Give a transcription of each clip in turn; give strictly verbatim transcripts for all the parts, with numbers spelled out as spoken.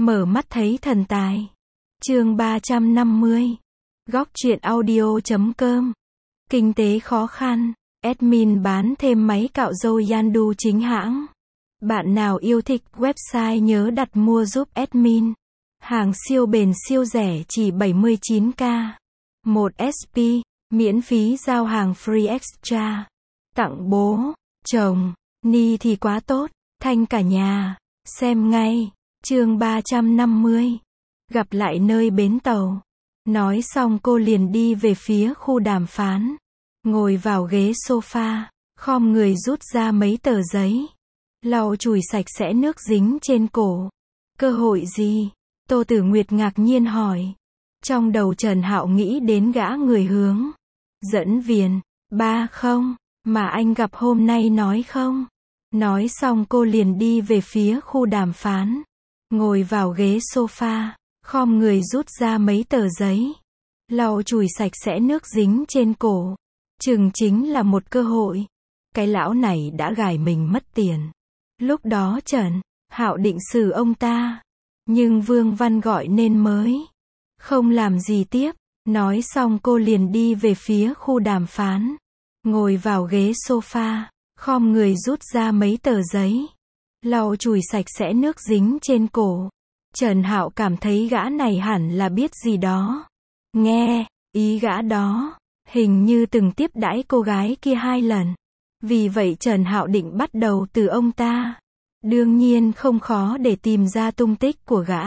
Mở mắt thấy thần tài. Chương ba trăm năm mươi. Góc truyện audio chấm com. Kinh tế khó khăn. Admin bán thêm máy cạo râu Yandu chính hãng. Bạn nào yêu thích website nhớ đặt mua giúp admin. Hàng siêu bền siêu rẻ chỉ bảy mươi chín k. một ét pê, miễn phí giao hàng free extra. Tặng bố, chồng, ni thì quá tốt, thanh cả nhà. Xem ngay. Chương ba trăm năm mươi. Gặp lại nơi bến tàu. Nói xong cô liền đi về phía khu đàm phán. Ngồi vào ghế sofa, khom người rút ra mấy tờ giấy. Lau chùi sạch sẽ nước dính trên cổ. Cơ hội gì? Tô Tử Nguyệt ngạc nhiên hỏi. Trong đầu Trần Hạo nghĩ đến gã người hướng dẫn viên. Ba không, mà anh gặp hôm nay nói không? Nói xong cô liền đi về phía khu đàm phán. Ngồi vào ghế sofa, khom người rút ra mấy tờ giấy. Lau chùi sạch sẽ nước dính trên cổ. Chừng chính là một cơ hội. Cái lão này đã gài mình mất tiền. Lúc đó Trần Hạo định xử ông ta. Nhưng Vương Văn gọi nên mới không làm gì tiếp. Nói xong cô liền đi về phía khu đàm phán. Ngồi vào ghế sofa, khom người rút ra mấy tờ giấy. Lau chùi sạch sẽ nước dính trên cổ. Trần Hạo cảm thấy gã này hẳn là biết gì đó. Nghe, ý gã đó, hình như từng tiếp đãi cô gái kia hai lần. Vì vậy Trần Hạo định bắt đầu từ ông ta. Đương nhiên không khó để tìm ra tung tích của gã.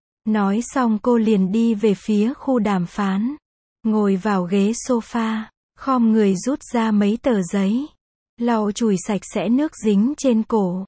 Nói xong cô liền đi về phía khu đàm phán. Ngồi vào ghế sofa, khom người rút ra mấy tờ giấy. Lau chùi sạch sẽ nước dính trên cổ.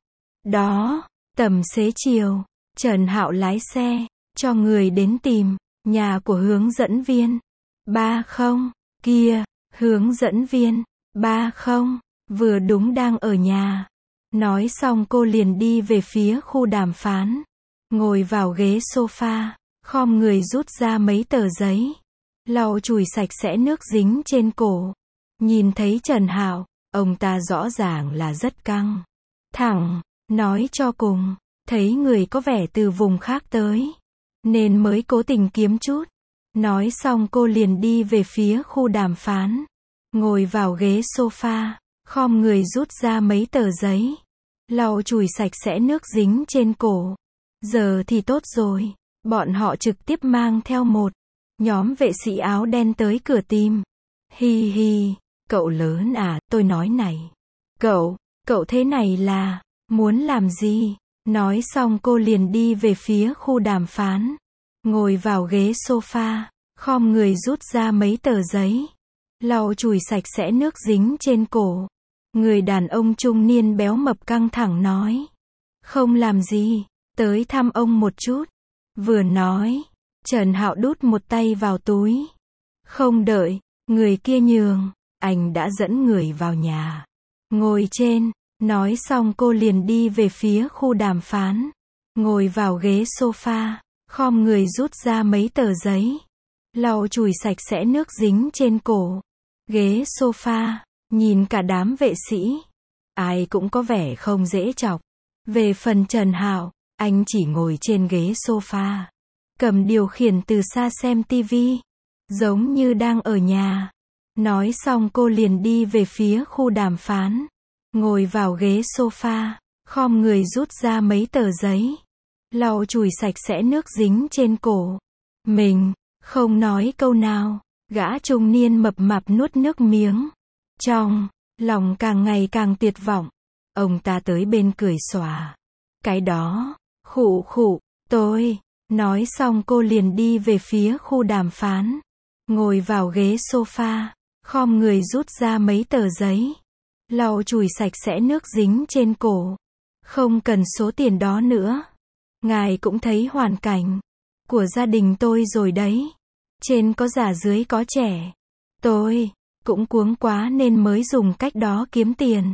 Đó, tầm xế chiều, Trần Hạo lái xe, cho người đến tìm, nhà của hướng dẫn viên. Ba không, kia, hướng dẫn viên. Ba không, vừa đúng đang ở nhà. Nói xong cô liền đi về phía khu đàm phán. Ngồi vào ghế sofa, khom người rút ra mấy tờ giấy. Lau chùi sạch sẽ nước dính trên cổ. Nhìn thấy Trần Hạo, ông ta rõ ràng là rất căng thẳng. Nói cho cùng, thấy người có vẻ từ vùng khác tới, nên mới cố tình kiếm chút. Nói xong cô liền đi về phía khu đàm phán. Ngồi vào ghế sofa, khom người rút ra mấy tờ giấy. Lau chùi sạch sẽ nước dính trên cổ. Giờ thì tốt rồi, bọn họ trực tiếp mang theo một nhóm vệ sĩ áo đen tới cửa tìm. Hi hi, cậu lớn à, tôi nói này. Cậu, cậu thế này là muốn làm gì? Nói xong cô liền đi về phía khu đàm phán. Ngồi vào ghế sofa, khom người rút ra mấy tờ giấy. Lau chùi sạch sẽ nước dính trên cổ. Người đàn ông trung niên béo mập căng thẳng nói. Không làm gì, tới thăm ông một chút. Vừa nói, Trần Hạo đút một tay vào túi. Không đợi người kia nhường, anh đã dẫn người vào nhà. Ngồi trên. Nói xong cô liền đi về phía khu đàm phán. Ngồi vào ghế sofa, khom người rút ra mấy tờ giấy. Lau chùi sạch sẽ nước dính trên cổ. Ghế sofa, nhìn cả đám vệ sĩ. Ai cũng có vẻ không dễ chọc. Về phần Trần Hạo, anh chỉ ngồi trên ghế sofa. Cầm điều khiển từ xa xem tivi. Giống như đang ở nhà. Nói xong cô liền đi về phía khu đàm phán. Ngồi vào ghế sofa, khom người rút ra mấy tờ giấy. Lau chùi sạch sẽ nước dính trên cổ. Mình, không nói câu nào. Gã trung niên mập mạp nuốt nước miếng. Trong lòng càng ngày càng tuyệt vọng. Ông ta tới bên cười xòa. Cái đó, khụ khụ, tôi. Nói xong cô liền đi về phía khu đàm phán. Ngồi vào ghế sofa, khom người rút ra mấy tờ giấy. Lau chùi sạch sẽ nước dính trên cổ. Không cần số tiền đó nữa. Ngài cũng thấy hoàn cảnh của gia đình tôi rồi đấy. Trên có già dưới có trẻ. Tôi cũng cuống quá nên mới dùng cách đó kiếm tiền.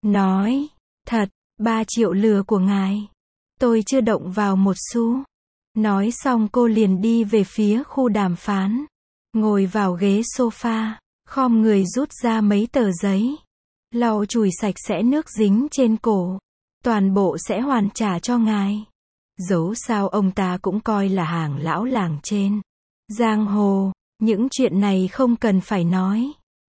Nói thật, ba triệu lừa của ngài, tôi chưa động vào một xu. Nói xong cô liền đi về phía khu đàm phán. Ngồi vào ghế sofa, khom người rút ra mấy tờ giấy. Lau chùi sạch sẽ nước dính trên cổ. Toàn bộ sẽ hoàn trả cho ngài. Dẫu sao ông ta cũng coi là hàng lão làng trên giang hồ, những chuyện này không cần phải nói.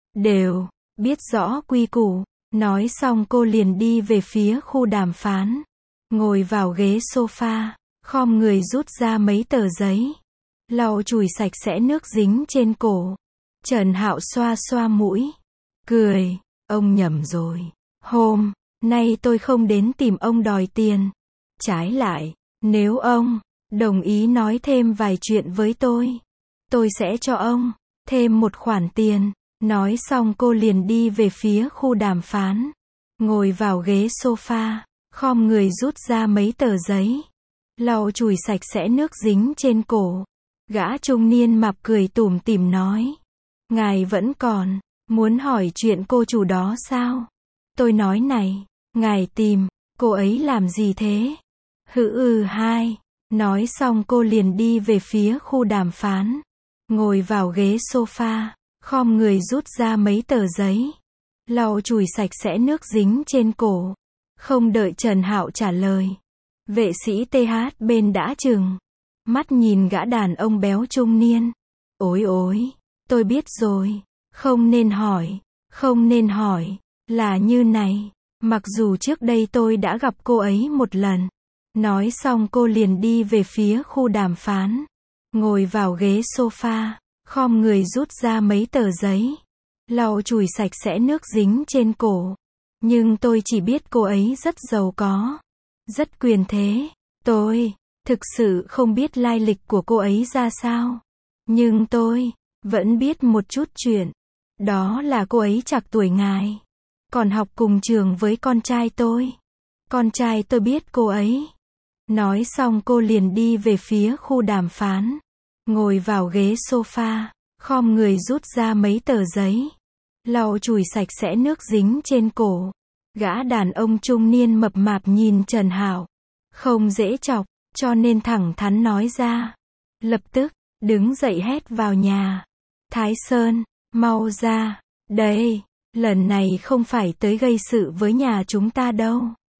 Đều biết rõ quy củ. Nói xong cô liền đi về phía khu đàm phán. Ngồi vào ghế sofa, khom người rút ra mấy tờ giấy. Lau chùi sạch sẽ nước dính trên cổ. Trần Hạo xoa xoa mũi. Cười, ông nhầm rồi. Hôm nay tôi không đến tìm ông đòi tiền. Trái lại, nếu ông đồng ý nói thêm vài chuyện với tôi, tôi sẽ cho ông thêm một khoản tiền. Nói xong cô liền đi về phía khu đàm phán. Ngồi vào ghế sofa, khom người rút ra mấy tờ giấy. Lau chùi sạch sẽ nước dính trên cổ. Gã trung niên mập cười tủm tỉm nói. Ngài vẫn còn muốn hỏi chuyện cô chủ đó sao? Tôi nói này, ngài tìm cô ấy làm gì thế? Hự ừ hai. Nói xong cô liền đi về phía khu đàm phán. Ngồi vào ghế sofa, khom người rút ra mấy tờ giấy. Lau chùi sạch sẽ nước dính trên cổ. Không đợi Trần Hạo trả lời, vệ sĩ tê hát bên đã chừng mắt nhìn gã đàn ông béo trung niên. Ối ối, tôi biết rồi, không nên hỏi, không nên hỏi, là như này, mặc dù trước đây tôi đã gặp cô ấy một lần. Nói xong cô liền đi về phía khu đàm phán. Ngồi vào ghế sofa, khom người rút ra mấy tờ giấy. Lau chùi sạch sẽ nước dính trên cổ. Nhưng tôi chỉ biết cô ấy rất giàu có, rất quyền thế. Tôi thực sự không biết lai lịch của cô ấy ra sao. Nhưng tôi vẫn biết một chút chuyện. Đó là cô ấy trạc tuổi ngài, còn học cùng trường với con trai tôi. Con trai tôi biết cô ấy. Nói xong cô liền đi về phía khu đàm phán. Ngồi vào ghế sofa, khom người rút ra mấy tờ giấy. Lau chùi sạch sẽ nước dính trên cổ. Gã đàn ông trung niên mập mạp nhìn Trần Hạo không dễ chọc, cho nên thẳng thắn nói ra. Lập tức đứng dậy hét vào nhà. Thái Sơn, mau ra đây, lần này không phải tới gây sự với nhà chúng ta đâu.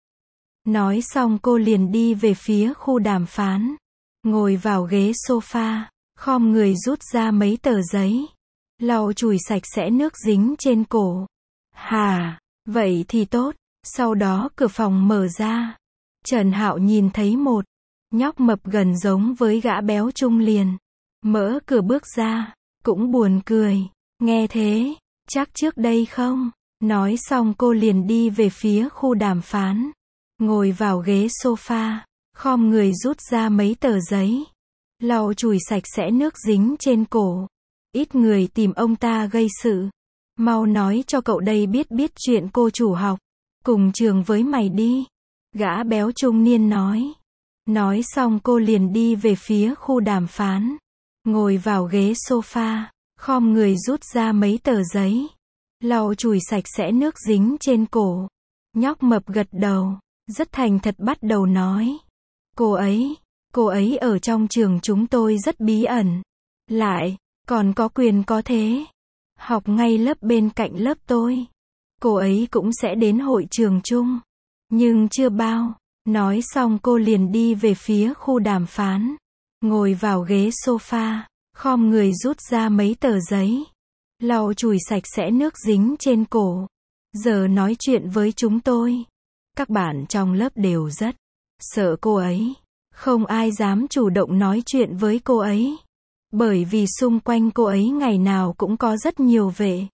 Nói xong cô liền đi về phía khu đàm phán. Ngồi vào ghế sofa, khom người rút ra mấy tờ giấy. Lau chùi sạch sẽ nước dính trên cổ. Hà, vậy thì tốt. Sau đó cửa phòng mở ra. Trần Hạo nhìn thấy một nhóc mập gần giống với gã béo trung liền. Mở cửa bước ra, cũng buồn cười. Nghe thế, chắc trước đây không? Nói xong cô liền đi về phía khu đàm phán. Ngồi vào ghế sofa, khom người rút ra mấy tờ giấy. Lau chùi sạch sẽ nước dính trên cổ. Ít người tìm ông ta gây sự. Mau nói cho cậu đây biết biết chuyện cô chủ học cùng trường với mày đi. Gã béo trung niên nói. Nói xong cô liền đi về phía khu đàm phán. Ngồi vào ghế sofa, khom người rút ra mấy tờ giấy. Lau chùi sạch sẽ nước dính trên cổ. Nhóc mập gật đầu, rất thành thật bắt đầu nói. Cô ấy, cô ấy ở trong trường chúng tôi rất bí ẩn. Lại, còn có quyền có thế. Học ngay lớp bên cạnh lớp tôi. Cô ấy cũng sẽ đến hội trường chung. Nhưng chưa bao. Nói xong cô liền đi về phía khu đàm phán. Ngồi vào ghế sofa, khom người rút ra mấy tờ giấy. Lau chùi sạch sẽ nước dính trên cổ. Giờ nói chuyện với chúng tôi. Các bạn trong lớp đều rất sợ cô ấy. Không ai dám chủ động nói chuyện với cô ấy. Bởi vì xung quanh cô ấy ngày nào cũng có rất nhiều vệ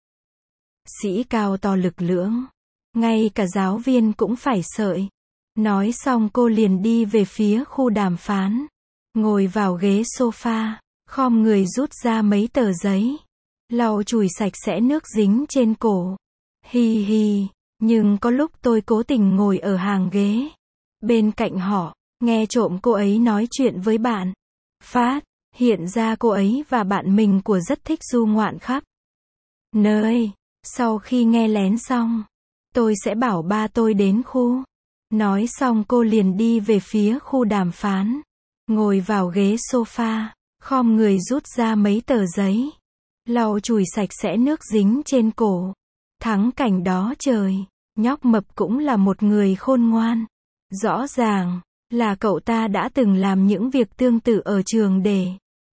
sĩ cao to lực lưỡng. Ngay cả giáo viên cũng phải sợ. Nói xong cô liền đi về phía khu đàm phán. Ngồi vào ghế sofa, khom người rút ra mấy tờ giấy. Lau chùi sạch sẽ nước dính trên cổ. Hi hi, nhưng có lúc tôi cố tình ngồi ở hàng ghế bên cạnh họ, nghe trộm cô ấy nói chuyện với bạn. Phát hiện ra cô ấy và bạn mình của rất thích du ngoạn khắp nơi. Sau khi nghe lén xong, tôi sẽ bảo ba tôi đến khu. Nói xong cô liền đi về phía khu đàm phán. Ngồi vào ghế sofa, khom người rút ra mấy tờ giấy. Lau chùi sạch sẽ nước dính trên cổ. Thắng cảnh đó trời, nhóc mập cũng là một người khôn ngoan. Rõ ràng Là cậu ta đã từng làm những việc tương tự ở trường để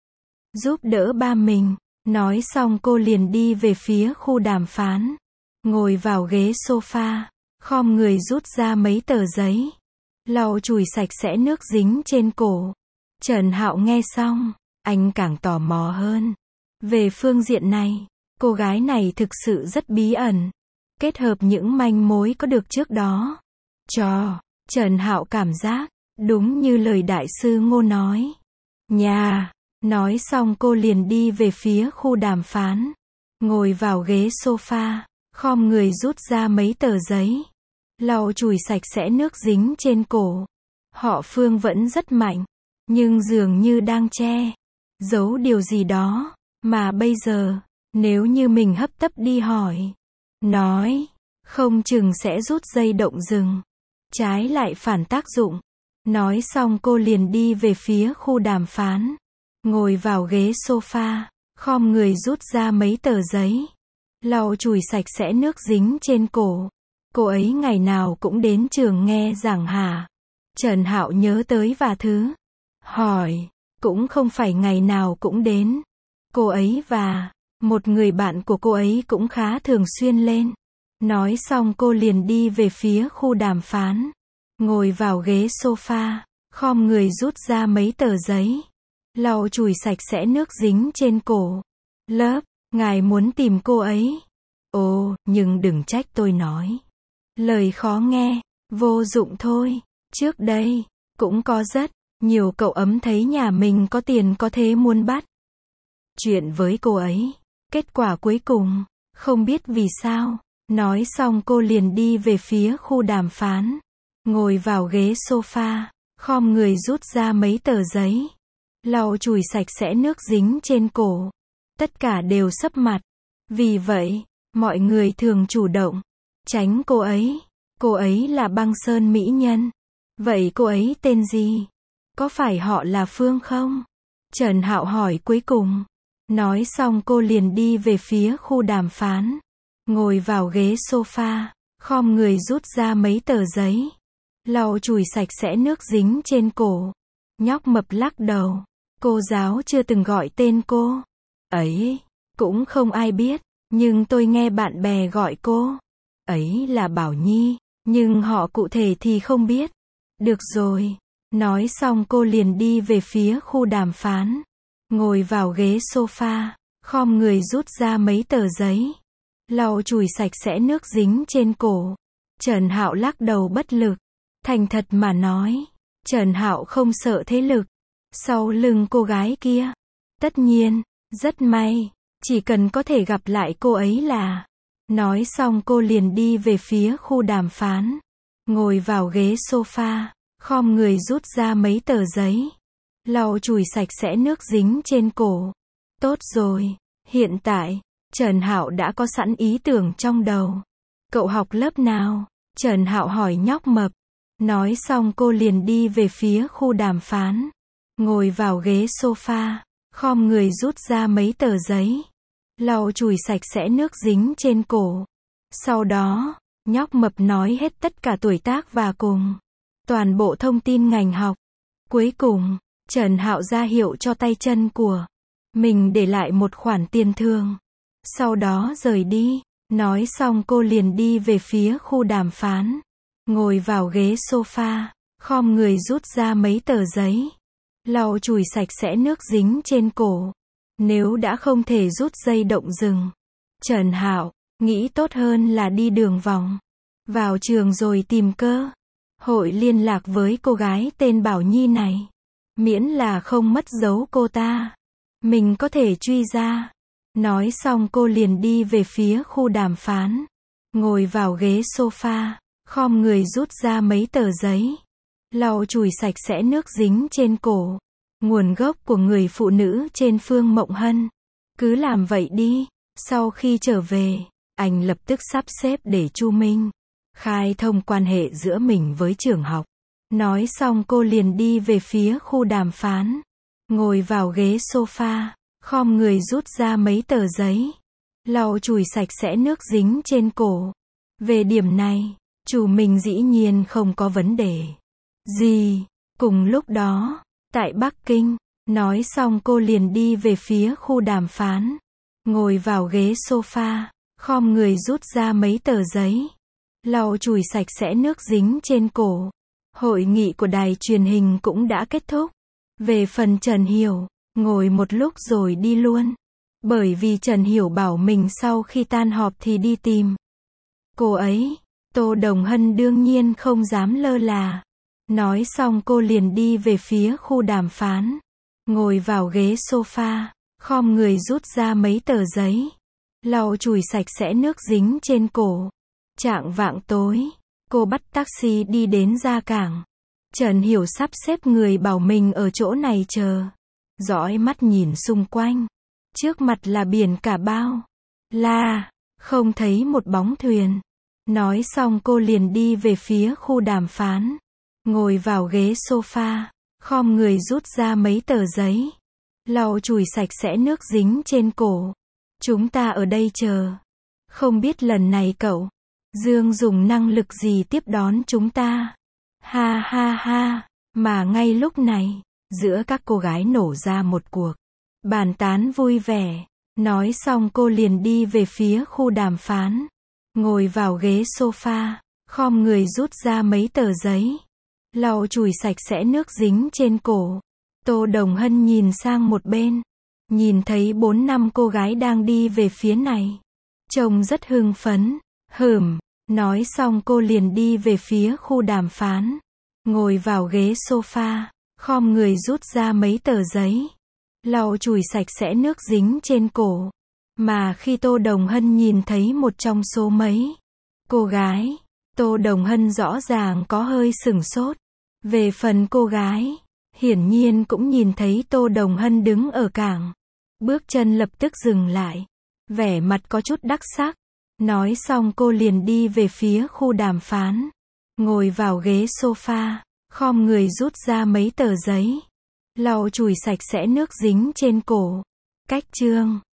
giúp đỡ ba mình. Nói xong cô liền đi về phía khu đàm phán. Ngồi vào ghế sofa, khom người rút ra mấy tờ giấy, lau chùi sạch sẽ nước dính trên cổ. Trần Hạo nghe xong, anh càng tò mò hơn. Về phương diện này, cô gái này thực sự rất bí ẩn. Kết hợp những manh mối có được trước đó, cho Trần Hạo cảm giác, đúng như lời đại sư Ngô nói. Nhà, nói xong cô liền đi về phía khu đàm phán. Ngồi vào ghế sofa, khom người rút ra mấy tờ giấy, lau chùi sạch sẽ nước dính trên cổ. Họ Phương vẫn rất mạnh, nhưng dường như đang che giấu điều gì đó, mà bây giờ, nếu như mình hấp tấp đi hỏi, nói, không chừng sẽ rút dây động rừng, trái lại phản tác dụng. Nói xong cô liền đi về phía khu đàm phán. Ngồi vào ghế sofa, khom người rút ra mấy tờ giấy, lau chùi sạch sẽ nước dính trên cổ. Cô ấy ngày nào cũng đến trường nghe giảng hả? Trần Hạo nhớ tới vài thứ. Hỏi, cũng không phải ngày nào cũng đến. Cô ấy và một người bạn của cô ấy cũng khá thường xuyên lên. Nói xong cô liền đi về phía khu đàm phán. Ngồi vào ghế sofa, khom người rút ra mấy tờ giấy, lau chùi sạch sẽ nước dính trên cổ. Lớp, ngài muốn tìm cô ấy. Ồ, nhưng đừng trách tôi nói lời khó nghe, vô dụng thôi. Trước đây, cũng có rất nhiều cậu ấm thấy nhà mình có tiền có thế muốn bắt chuyện với cô ấy. Kết quả cuối cùng, không biết vì sao. Nói xong cô liền đi về phía khu đàm phán. Ngồi vào ghế sofa, khom người rút ra mấy tờ giấy, lau chùi sạch sẽ nước dính trên cổ. Tất cả đều sấp mặt. Vì vậy, mọi người thường chủ động tránh cô ấy. Cô ấy là băng sơn mỹ nhân. Vậy cô ấy tên gì? Có phải họ là Phương không? Trần Hạo hỏi cuối cùng. Nói xong cô liền đi về phía khu đàm phán. Ngồi vào ghế sofa, khom người rút ra mấy tờ giấy, lau chùi sạch sẽ nước dính trên cổ. Nhóc mập lắc đầu. Cô giáo chưa từng gọi tên cô ấy, cũng không ai biết, nhưng tôi nghe bạn bè gọi cô ấy là Bảo Nhi, nhưng họ cụ thể thì không biết. Được rồi. Nói xong cô liền đi về phía khu đàm phán. Ngồi vào ghế sofa, khom người rút ra mấy tờ giấy, lau chùi sạch sẽ nước dính trên cổ. Trần Hạo lắc đầu bất lực. Thành thật mà nói, Trần Hạo không sợ thế lực sau lưng cô gái kia. Tất nhiên, rất may, chỉ cần có thể gặp lại cô ấy là. Nói xong cô liền đi về phía khu đàm phán. Ngồi vào ghế sofa, khom người rút ra mấy tờ giấy, lau chùi sạch sẽ nước dính trên cổ. Tốt rồi, hiện tại, Trần Hạo đã có sẵn ý tưởng trong đầu. Cậu học lớp nào? Trần Hạo hỏi nhóc mập. Nói xong cô liền đi về phía khu đàm phán. Ngồi vào ghế sofa, khom người rút ra mấy tờ giấy, lau chùi sạch sẽ nước dính trên cổ. Sau đó, nhóc mập nói hết tất cả tuổi tác và cùng toàn bộ thông tin ngành học. Cuối cùng, Trần Hạo ra hiệu cho tay chân của mình để lại một khoản tiền thường. Sau đó rời đi. Nói xong cô liền đi về phía khu đàm phán. Ngồi vào ghế sofa, khom người rút ra mấy tờ giấy, lau chùi sạch sẽ nước dính trên cổ. Nếu đã không thể rút dây động rừng, Trần Hạo nghĩ tốt hơn là đi đường vòng vào trường rồi tìm cơ hội liên lạc với cô gái tên Bảo Nhi này. Miễn là không mất dấu cô ta, mình có thể truy ra. Nói xong cô liền đi về phía khu đàm phán. Ngồi vào ghế sofa, khom người rút ra mấy tờ giấy, lau chùi sạch sẽ nước dính trên cổ. Nguồn gốc của người phụ nữ trên Phương Mộng Hân. Cứ làm vậy đi. Sau khi trở về, anh lập tức sắp xếp để Chu Minh khai thông quan hệ giữa mình với trường học. Nói xong cô liền đi về phía khu đàm phán. Ngồi vào ghế sofa, khom người rút ra mấy tờ giấy, lau chùi sạch sẽ nước dính trên cổ. Về điểm này, chủ mình dĩ nhiên không có vấn đề gì. Cùng lúc đó, tại Bắc Kinh, nói xong cô liền đi về phía khu đàm phán. Ngồi vào ghế sofa, khom người rút ra mấy tờ giấy. Lau chùi sạch sẽ nước dính trên cổ. Hội nghị của đài truyền hình cũng đã kết thúc. Về phần Trần Hiểu, ngồi một lúc rồi đi luôn. Bởi vì Trần Hiểu bảo mình sau khi tan họp thì đi tìm cô ấy. Tô Đồng Hân đương nhiên không dám lơ là. Nói xong cô liền đi về phía khu đàm phán. Ngồi vào ghế sofa, khom người rút ra mấy tờ giấy. Lau chùi sạch sẽ nước dính trên cổ. Chạng vạng tối, cô bắt taxi đi đến ga cảng. Trần Hiểu sắp xếp người bảo mình ở chỗ này chờ. Dõi mắt nhìn xung quanh. Trước mặt là biển cả bao la, không thấy một bóng thuyền. Nói xong cô liền đi về phía khu đàm phán. Ngồi vào ghế sofa, khom người rút ra mấy tờ giấy. Lau chùi sạch sẽ nước dính trên cổ. Chúng ta ở đây chờ. Không biết lần này cậu Dương dùng năng lực gì tiếp đón chúng ta. Ha ha ha. Mà ngay lúc này, giữa các cô gái nổ ra một cuộc bàn tán vui vẻ. Nói xong cô liền đi về phía khu đàm phán. Ngồi vào ghế sofa, khom người rút ra mấy tờ giấy. Lau chùi sạch sẽ nước dính trên cổ. Tô Đồng Hân nhìn sang một bên. Nhìn thấy bốn năm cô gái đang đi về phía này. Trông rất hưng phấn. Hửm. Nói xong cô liền đi về phía khu đàm phán. Ngồi vào ghế sofa, khom người rút ra mấy tờ giấy. Lau chùi sạch sẽ nước dính trên cổ. Mà khi Tô Đồng Hân nhìn thấy một trong số mấy cô gái, Tô Đồng Hân rõ ràng có hơi sửng sốt. Về phần cô gái, hiển nhiên cũng nhìn thấy Tô Đồng Hân đứng ở cảng. Bước chân lập tức dừng lại. Vẻ mặt có chút đắc sắc. Nói xong cô liền đi về phía khu đàm phán. Ngồi vào ghế sofa, khom người rút ra mấy tờ giấy. Lau chùi sạch sẽ nước dính trên cổ. Cách chương